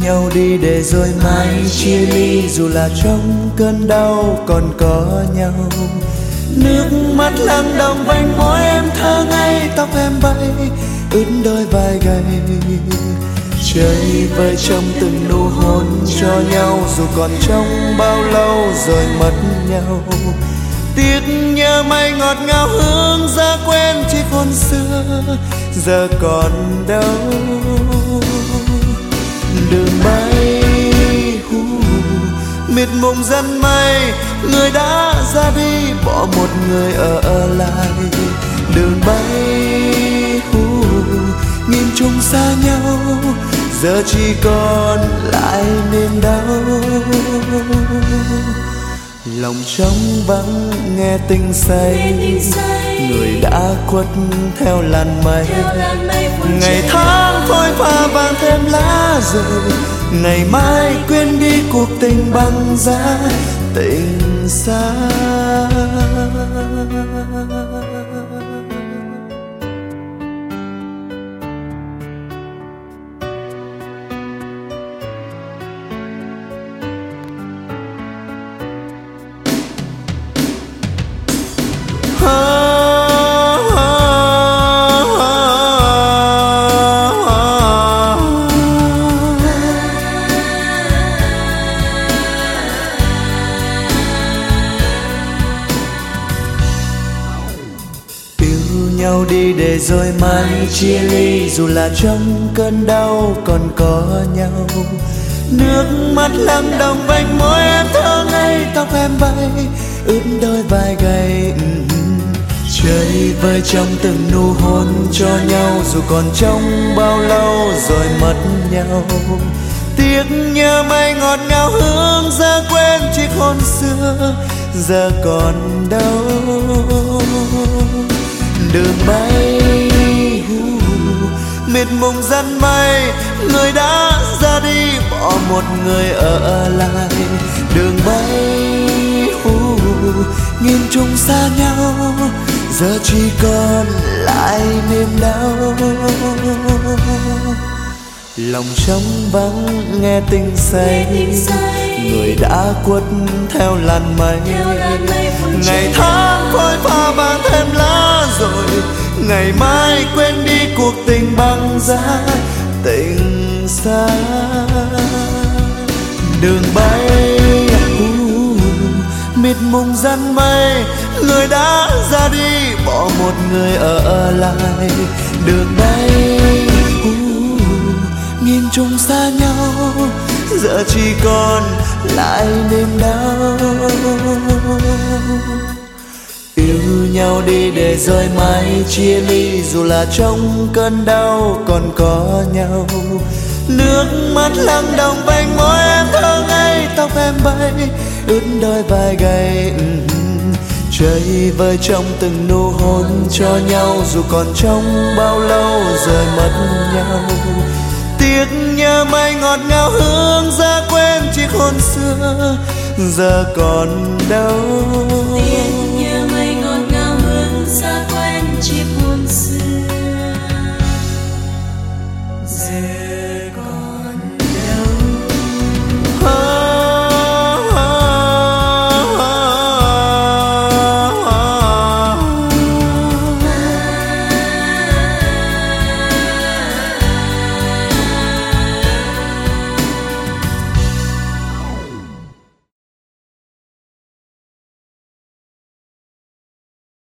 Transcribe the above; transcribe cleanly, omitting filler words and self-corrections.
nhau đi để rồi mai chia ly, dù là trong cơn đau còn có nhau. Nước mắt lắng đọng vành môi em thơ ngây, tóc em bay ướt đôi vai gầy. Chơi vơi trong từng nụ hôn cho nhau, dù còn trong bao lâu rồi mất nhau. Tiếc nhớ mây ngọt ngào hương giá quen chiếc hôn xưa, giờ còn đâu. Đường bay mịt mùng dân mây, người đã ra đi bỏ một người ở lại. Đường bay nghìn trùng xa nhau, giờ chỉ còn lại niềm đau. Lòng trống vắng nghe tình say, người đã khuất theo làn mây. Ngày tháng phôi pha vàng thêm lá rơi, ngày mai quên đi cuộc tình băng giá tình xa. Nhau đi để rồi mai chia ly, dù là trong cơn đau còn có nhau. Nước mắt lắng đọng vành môi em thơ ngây, tóc em bay ướt đôi vai gầy. Chơi vơi trong từng nụ hôn cho nhau, dù còn trong bao lâu rồi mất nhau. Tiếc nhớ mây ngọt ngào hương giá quên chiếc hôn xưa, giờ còn đâu. Đường bay mịt mùng dân mây, người đã ra đi bỏ một người ở lại. Đường bay nghìn trùng xa nhau, giờ chỉ còn lại niềm đau. Lòng trống vắng nghe tình say, người đã khuất theo làn mây. Ngày tháng phôi pha vàng thêm lá rồi, ngày mai quên đi cuộc tình băng giá tình xa. Đường bay mịt mùng dân mây, người đã ra đi bỏ một người ở lại. Đường bay nghìn trùng xa nhau, giờ chỉ còn lại niềm đau. Yêu nhau đi để rồi mai chia ly, dù là trong cơn đau còn có nhau. Nước mắt lắng đọng vành môi em thơ ngây, tóc em bay ướt đôi vai gầy. Chơi vơi trong từng nụ hôn cho nhau, dù còn trong bao lâu rồi mất nhau. Tiếc nhớ mây ngọt ngào hương giá quên chiếc hôn xưa, giờ còn đâu.